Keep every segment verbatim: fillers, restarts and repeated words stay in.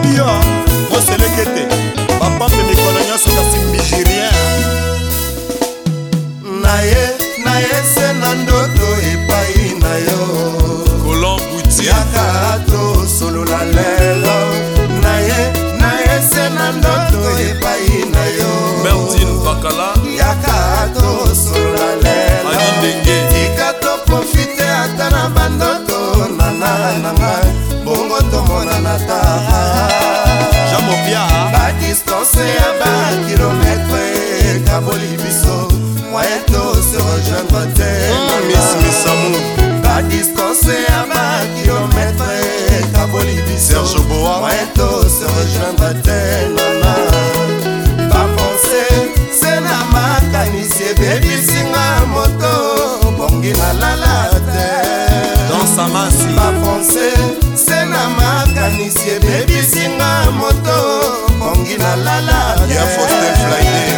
yo moselekete bapampe mikolo nyonso kasi mbijirien naye naye se na ndoto epai na yo Colomb Bouti yaka tosolola lelo naye naye se na ndoto epai na yo Bertine Bakala yaka tosolola lelo Adindenge tika to profite ata na bandoto nana nanga bongo tomonana ta jamopia ba distance ya ba kilometre kaboli biso moyen to se rejoindre te Miss Missamou ba distance ya ba kilometre kaboli biso Serge Boa moyen to se rejoindre te nana ba penser c'est na makanisi ebebisinga moto bongi na lala te dans sa masi ba penser c'est na makanisi ebebisinga moto bongi na lala te ya Faustin Flyer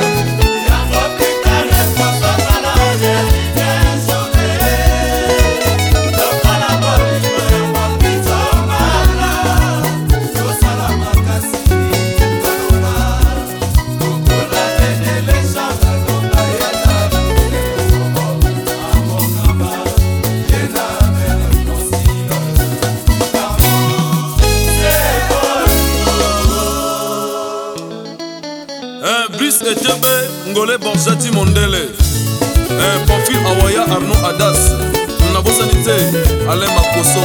Brice Etebe, Ngolé Borjati Mondele, un profil Awaya Arnaud Adas, Nabo Sanité, Alain Makoso.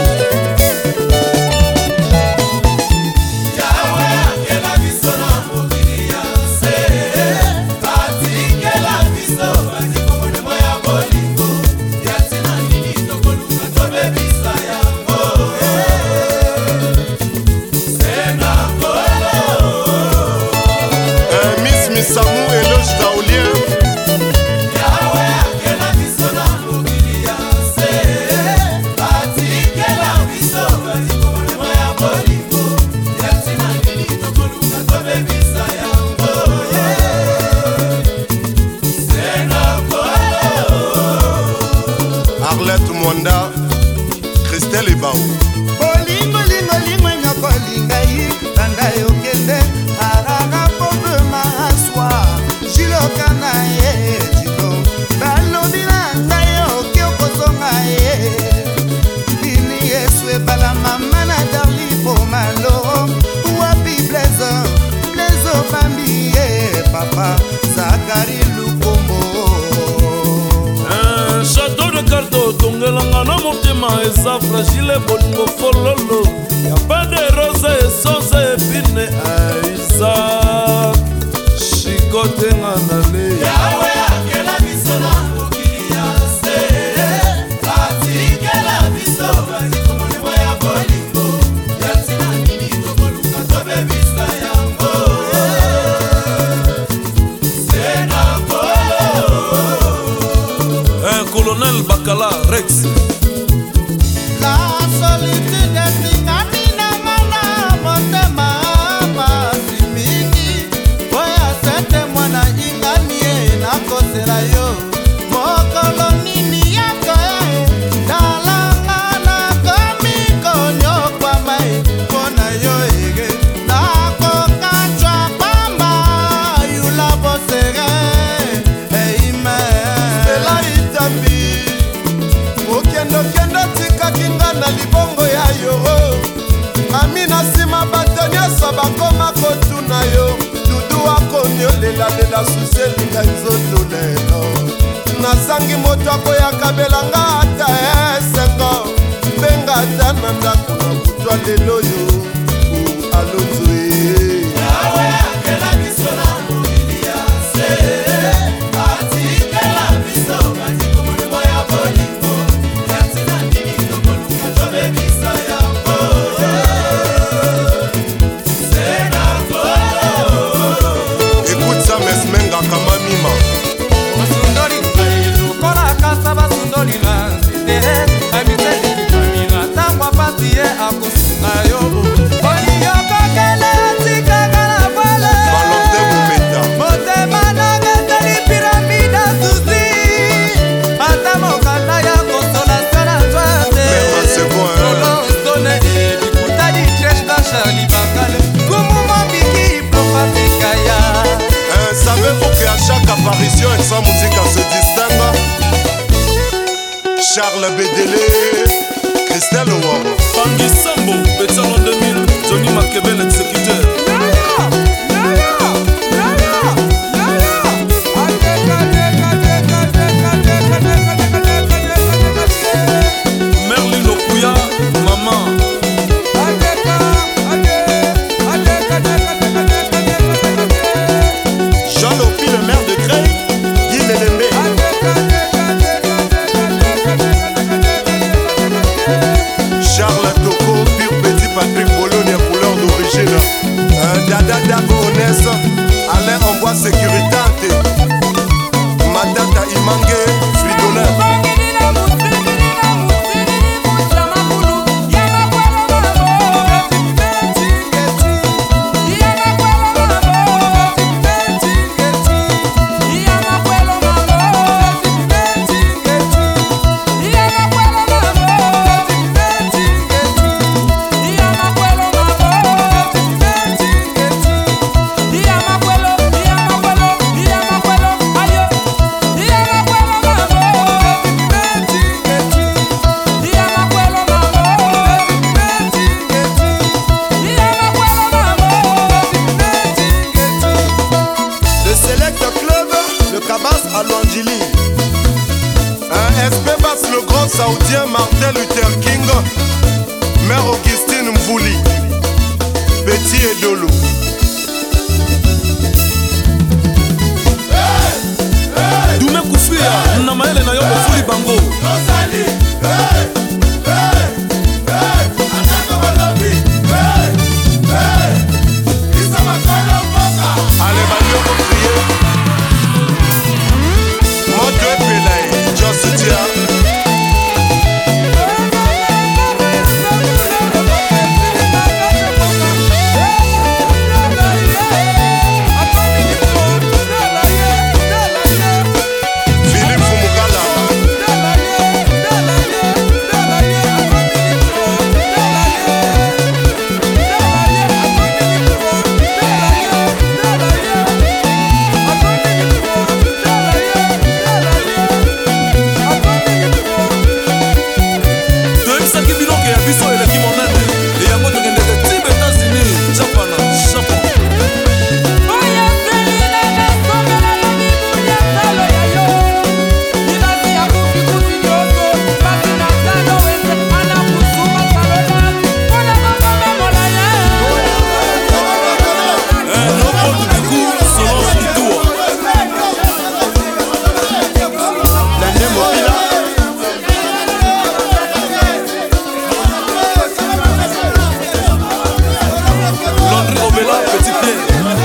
Samou éloge Taolien Arlette Mwanda Christelle Ebao Bolingo lingo lingo nyoko lingai Tanda yokende Araga pobe maswa Jiloka na ye jilo Balobi na ndaye oke okosonga ye Bini yeswe bala mama na darli po malo Wapi blezo Blezo bambi ye papa Zakari Lukombo Château de carto, tongelanga no motema eza fragile bolingo fololo. Y'a pas de rose et sauce épine aïsa. Chicote nganale. Yawe akela biso na mokili ya se. Atikela biso bati komolemo ya bolingo. Yatina nini tokoluka tobebisa yango. Sena kolo. Un colonel Bakala Rex. La solitude tingani na ngana motema pasi mingi. Boya sete mwana ingani ye nakosela yo. Mokolo nini yako ye. Talanga na komi konyo kwa mai. Kona yo ege. Nako kanchwa pamba. Yula bosege. Eime. Sela itambi. Okendo kendo tika kinga na libongo ya yo. Amina sima bato nyonso bakoma kotuna yo. Dudu akoniolela lela susi elinga nzoto lelo. Nasangi moto akoyaka belanga ata esengo. Mbenga ata na ndako na kutwa lelo yo. Alonzo ye. Yawe akela biso na mokili ya se. Atikela biso bati komolemo ya bolingo. Yatina nini tokoluka tobebisa yango. Sena kolo. Écoute ça Mesmenga Kamamima Basundoli lukola kasa basundoli na nzete. Amiseli kitamina tangwa pasi ye akusunga yo. Oli yoko kele atika kana pale. Valentin Boumeta Motema na geteli piramida susi. Ata mokanda ya konsola sana zwate. Mère Second Lolo stone e likuta di chesh da Charlie Bangale. apparition et sa musique se distingue. Charles Bédélé, Christelle Ouam. Tanguy Sambo, Pétalon deux mille, Johnny Makebel, exécuteur. Merlin Okuya, maman. Jean Lopi, le maire de Creil, Guy Lélémé. Charles Toko, pur petit Patrick Pologne, couleur d'origine. Un Dada Dago Onès, Alain Envoie Sécurité. Matata Imangue, Fridolin. Un S P passe le grand saoudien Martin Luther King, Mère Augustine Mvouli, Petit Edolo. Doumé Koufia, Namaele na yo Mvouli Bango. Allez, Bagno, pour crier. Moto Pelay, Just Tia. Philippe Fumugala. Petit Pierre.